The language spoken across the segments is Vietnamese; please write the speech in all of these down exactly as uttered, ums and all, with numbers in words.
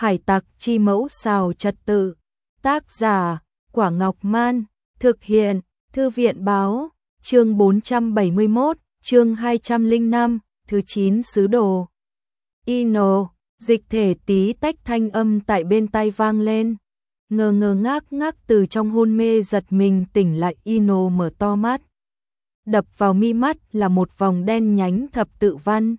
Hải tặc chi mẫu xào trật tự. Tác giả, Quả Ngọc Man. Thực hiện, Thư viện báo. Chương bốn trăm bảy mươi mốt, chương hai trăm lẻ năm, thứ chín sứ đồ. Ino, dịch thể tí tách thanh âm tại bên tai vang lên. Ngơ ngơ ngác ngác từ trong hôn mê giật mình tỉnh lại. Ino mở to mắt. Đập vào mi mắt là một vòng đen nhánh thập tự văn.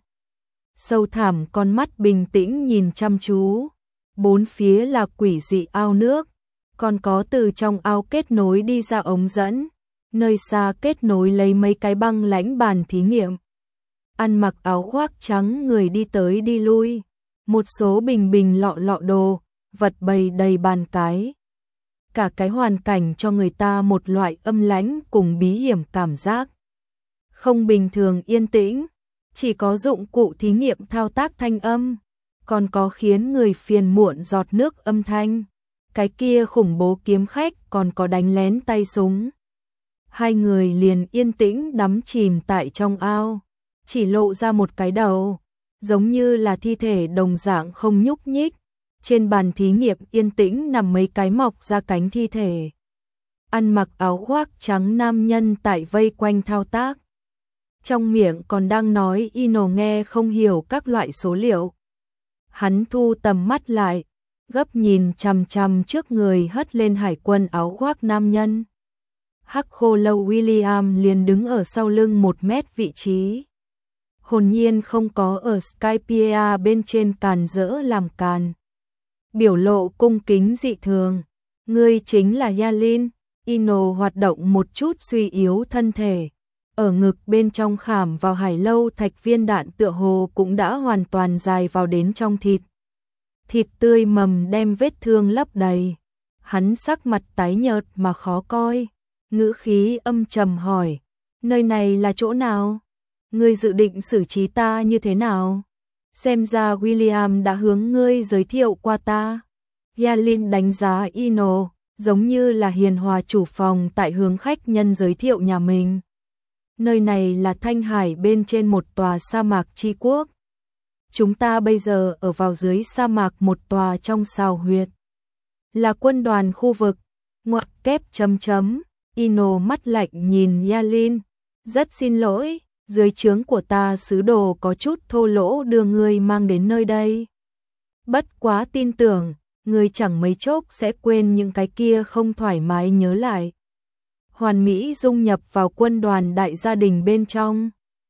Sâu thẳm con mắt bình tĩnh nhìn chăm chú. Bốn phía là quỷ dị ao nước. Còn có từ trong ao kết nối đi ra ống dẫn. Nơi xa kết nối lấy mấy cái băng lãnh bàn thí nghiệm. Ăn mặc áo khoác trắng người đi tới đi lui. Một số bình bình lọ lọ đồ, vật bày đầy bàn cái. Cả cái hoàn cảnh cho người ta một loại âm lãnh cùng bí hiểm cảm giác. Không bình thường yên tĩnh, chỉ có dụng cụ thí nghiệm thao tác thanh âm, còn có khiến người phiền muộn giọt nước âm thanh. Cái kia khủng bố kiếm khách còn có đánh lén tay súng. Hai người liền yên tĩnh đắm chìm tại trong ao, chỉ lộ ra một cái đầu, giống như là thi thể đồng dạng không nhúc nhích. Trên bàn thí nghiệm yên tĩnh nằm mấy cái mọc ra cánh thi thể. Ăn mặc áo khoác trắng nam nhân tại vây quanh thao tác. Trong miệng còn đang nói Ino nghe không hiểu các loại số liệu. Hắn thu tầm mắt lại, gấp nhìn chằm chằm trước người hất lên hải quân áo khoác nam nhân. Hắc khô lâu William liền đứng ở sau lưng một mét vị trí. Hồn nhiên không có ở Skypiea bên trên càn rỡ làm càn. Biểu lộ cung kính dị thường. Ngươi chính là Yalin. Ino hoạt động một chút suy yếu thân thể. Ở ngực bên trong khảm vào hải lâu thạch viên đạn tựa hồ cũng đã hoàn toàn dài vào đến trong thịt. Thịt tươi mầm đem vết thương lấp đầy. Hắn sắc mặt tái nhợt mà khó coi. Ngữ khí âm trầm hỏi. Nơi này là chỗ nào? Ngươi dự định xử trí ta như thế nào? Xem ra William đã hướng ngươi giới thiệu qua ta. Yalin đánh giá Ino, giống như là hiền hòa chủ phòng tại hướng khách nhân giới thiệu nhà mình. Nơi này là Thanh Hải bên trên một tòa sa mạc chi quốc. Chúng ta bây giờ ở vào dưới sa mạc một tòa trong sào huyệt. Là quân đoàn khu vực. Ngoặc kép chấm chấm. Ino mắt lạnh nhìn Yalin. Rất xin lỗi, dưới trướng của ta sứ đồ có chút thô lỗ đưa ngươi mang đến nơi đây. Bất quá tin tưởng, ngươi chẳng mấy chốc sẽ quên những cái kia không thoải mái nhớ lại. Hoàn mỹ dung nhập vào quân đoàn đại gia đình bên trong.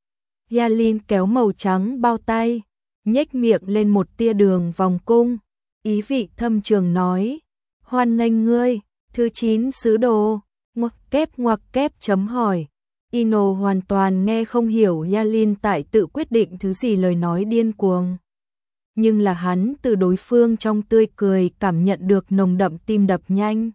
Yalin kéo màu trắng bao tay, nhếch miệng lên một tia đường vòng cung, ý vị thâm trường nói, hoan nghênh ngươi, thứ chín sứ đồ, ngoặc kép ngoặc kép chấm hỏi. Ino hoàn toàn nghe không hiểu Yalin tại tự quyết định thứ gì lời nói điên cuồng. Nhưng là hắn từ đối phương trong tươi cười cảm nhận được nồng đậm tim đập nhanh.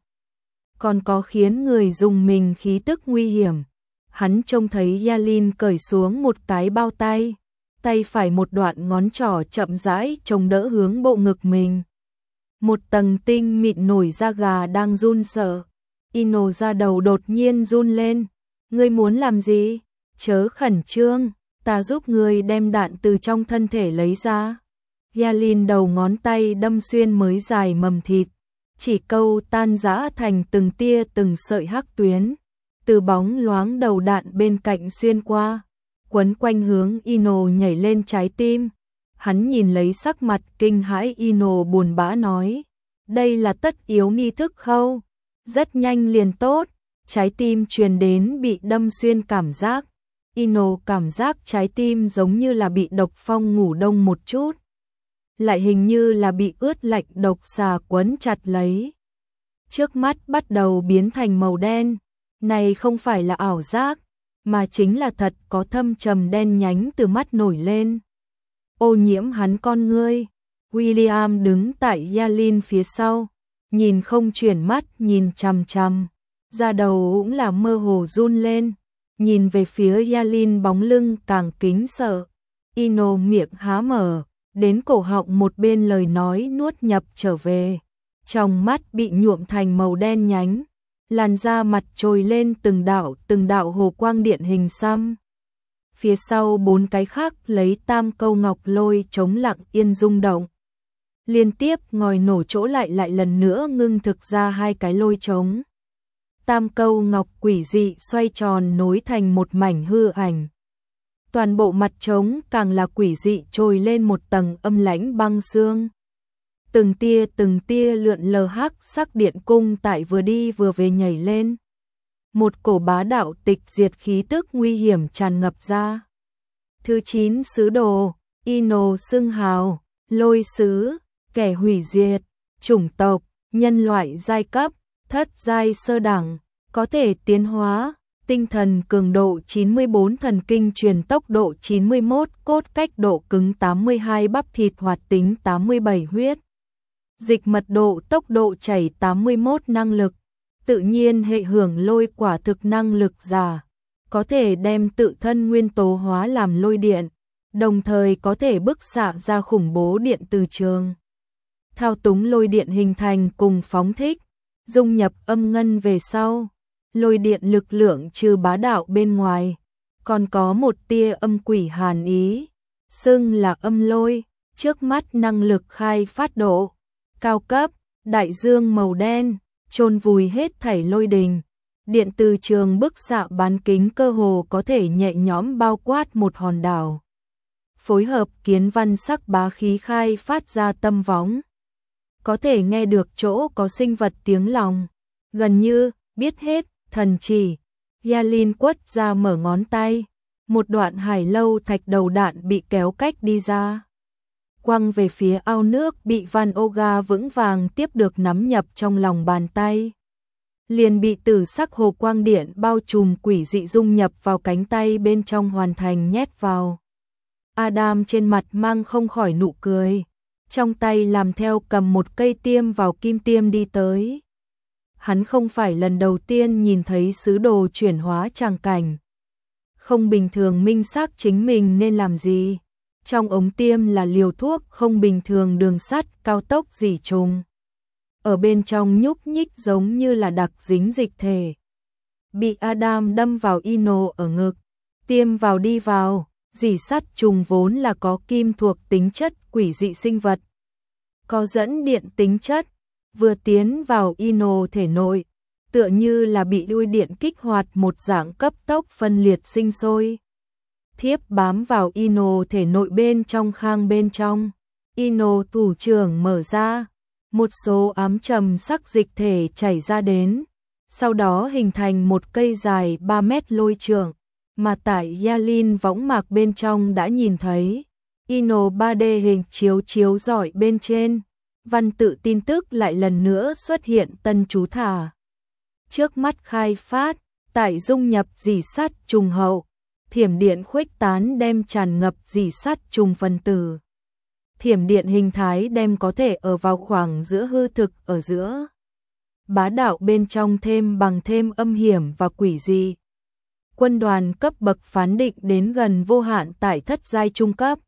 Còn có khiến người dùng mình khí tức nguy hiểm. Hắn trông thấy Yalin cởi xuống một cái bao tay. Tay phải một đoạn ngón trỏ chậm rãi chống đỡ hướng bộ ngực mình. Một tầng tinh mịn nổi da gà đang run sợ. Ino da đầu đột nhiên run lên. Ngươi muốn làm gì? Chớ khẩn trương, ta giúp ngươi đem đạn từ trong thân thể lấy ra. Yalin đầu ngón tay đâm xuyên mới dài mầm thịt, chỉ câu tan rã thành từng tia từng sợi hắc tuyến, từ bóng loáng đầu đạn bên cạnh xuyên qua, quấn quanh hướng Ino nhảy lên trái tim. Hắn nhìn lấy sắc mặt kinh hãi Ino buồn bã nói, đây là tất yếu nghi thức khâu, rất nhanh liền tốt. Trái tim truyền đến bị đâm xuyên cảm giác. Ino cảm giác trái tim giống như là bị độc phong ngủ đông một chút. Lại hình như là bị ướt lạnh độc xà quấn chặt lấy. Trước mắt bắt đầu biến thành màu đen. Này không phải là ảo giác, mà chính là thật có thâm trầm đen nhánh từ mắt nổi lên. Ô nhiễm hắn con ngươi. William đứng tại Yalin phía sau. Nhìn không chuyển mắt nhìn chằm chằm. Da đầu cũng là mơ hồ run lên, nhìn về phía Yalin bóng lưng càng kính sợ. Ino miệng há mở, đến cổ họng một bên lời nói nuốt nhập trở về. Trong mắt bị nhuộm thành màu đen nhánh, làn da mặt trồi lên từng đạo từng đạo hồ quang điện hình xăm. Phía sau bốn cái khác lấy tam câu ngọc lôi chống lặng yên rung động. Liên tiếp ngòi nổ chỗ lại lại lần nữa ngưng thực ra hai cái lôi trống. Tam câu ngọc quỷ dị xoay tròn nối thành một mảnh hư ảnh. Toàn bộ mặt trống càng là quỷ dị trồi lên một tầng âm lãnh băng xương. Từng tia từng tia lượn lờ hắc sắc điện cung tại vừa đi vừa về nhảy lên. Một cổ bá đạo tịch diệt khí tức nguy hiểm tràn ngập ra. Thứ chín sứ đồ, Ino xưng hào, lôi sứ, kẻ hủy diệt, chủng tộc, nhân loại giai cấp, thất giai sơ đẳng, có thể tiến hóa, tinh thần cường độ chín mươi bốn, thần kinh truyền tốc độ chín mươi mốt, cốt cách độ cứng tám mươi hai, bắp thịt hoạt tính tám mươi bảy, huyết dịch mật độ tốc độ chảy tám mươi mốt, năng lực tự nhiên hệ hưởng lôi quả thực năng lực giả, có thể đem tự thân nguyên tố hóa làm lôi điện, đồng thời có thể bức xạ ra khủng bố điện từ trường. Thao túng lôi điện hình thành cùng phóng thích, dung nhập âm ngân về sau. Lôi điện lực lượng trừ bá đạo bên ngoài, còn có một tia âm quỷ hàn ý, xưng là âm lôi, trước mắt năng lực khai phát độ cao cấp, đại dương màu đen, chôn vùi hết thảy lôi đình. Điện từ trường bức xạ bán kính cơ hồ có thể nhẹ nhõm bao quát một hòn đảo. Phối hợp kiến văn sắc bá khí khai phát ra tâm võng. Có thể nghe được chỗ có sinh vật tiếng lòng, gần như biết hết. Thần chỉ, Yalin quất ra mở ngón tay, một đoạn hải lâu thạch đầu đạn bị kéo cách đi ra. Quăng về phía ao nước bị Van Oga vững vàng tiếp được nắm nhập trong lòng bàn tay. Liền bị tử sắc hồ quang điện bao trùm quỷ dị dung nhập vào cánh tay bên trong hoàn thành nhét vào. Adam trên mặt mang không khỏi nụ cười, trong tay làm theo cầm một cây tiêm vào kim tiêm đi tới. Hắn không phải lần đầu tiên nhìn thấy sứ đồ chuyển hóa tràng cảnh. Không bình thường minh xác chính mình nên làm gì. Trong ống tiêm là liều thuốc không bình thường đường sắt cao tốc dỉ trùng. Ở bên trong nhúc nhích giống như là đặc dính dịch thể. Bị Adam đâm vào Ino ở ngực. Tiêm vào đi vào, dỉ sắt trùng vốn là có kim thuộc tính chất quỷ dị sinh vật. Có dẫn điện tính chất. Vừa tiến vào Ino thể nội, tựa như là bị lôi điện kích hoạt một dạng cấp tốc phân liệt sinh sôi. Thiếp bám vào Ino thể nội bên trong khang bên trong. Ino thủ trưởng mở ra, một số ám trầm sắc dịch thể chảy ra đến, sau đó hình thành một cây dài ba mét lôi trường, mà tại Yalin võng mạc bên trong đã nhìn thấy. Ino ba D hình chiếu chiếu rọi bên trên. Văn tự tin tức lại lần nữa xuất hiện tân chú thả. Trước mắt khai phát, tại dung nhập dỉ sắt trùng hậu, thiểm điện khuếch tán đem tràn ngập dỉ sắt trùng phân tử. Thiểm điện hình thái đem có thể ở vào khoảng giữa hư thực ở giữa. Bá đạo bên trong thêm bằng thêm âm hiểm và quỷ dị. Quân đoàn cấp bậc phán định đến gần vô hạn tại thất giai trung cấp.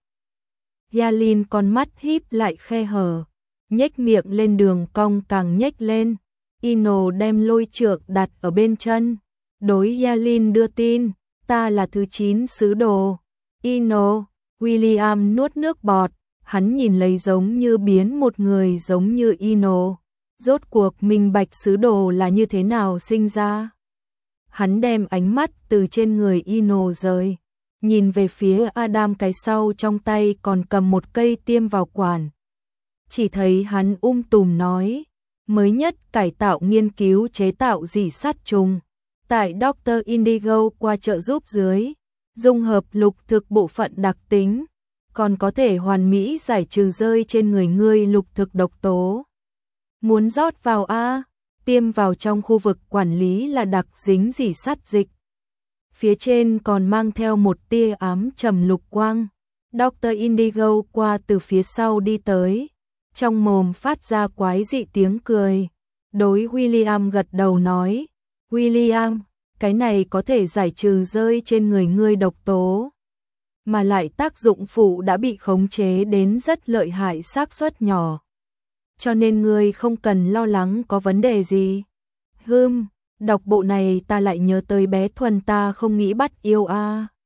Yalin con mắt híp lại khe hở. Nhếch miệng lên đường cong càng nhếch lên. Ino đem lôi trượng đặt ở bên chân. Đối Yalin đưa tin, ta là thứ chín sứ đồ. Ino, William nuốt nước bọt, hắn nhìn lấy giống như biến một người giống như Ino. Rốt cuộc minh bạch sứ đồ là như thế nào sinh ra. Hắn đem ánh mắt từ trên người Ino rời, nhìn về phía Adam cái sau trong tay còn cầm một cây tiêm vào quản. Chỉ thấy hắn um tùm nói, mới nhất cải tạo nghiên cứu chế tạo dỉ sắt trùng. Tại Doctor Indigo qua trợ giúp dưới, dung hợp lục thực bộ phận đặc tính, còn có thể hoàn mỹ giải trừ rơi trên người ngươi lục thực độc tố. Muốn rót vào A, tiêm vào trong khu vực quản lý là đặc dính dỉ sắt dịch. Phía trên còn mang theo một tia ám trầm lục quang. Doctor Indigo qua từ phía sau đi tới. Trong mồm phát ra quái dị tiếng cười. Đối William gật đầu nói, William, cái này có thể giải trừ rơi trên người ngươi độc tố. Mà lại tác dụng phụ đã bị khống chế đến rất lợi hại, xác suất nhỏ. Cho nên ngươi không cần lo lắng có vấn đề gì. Hừm, đọc bộ này ta lại nhớ tới bé Thuần ta không nghĩ bắt yêu a.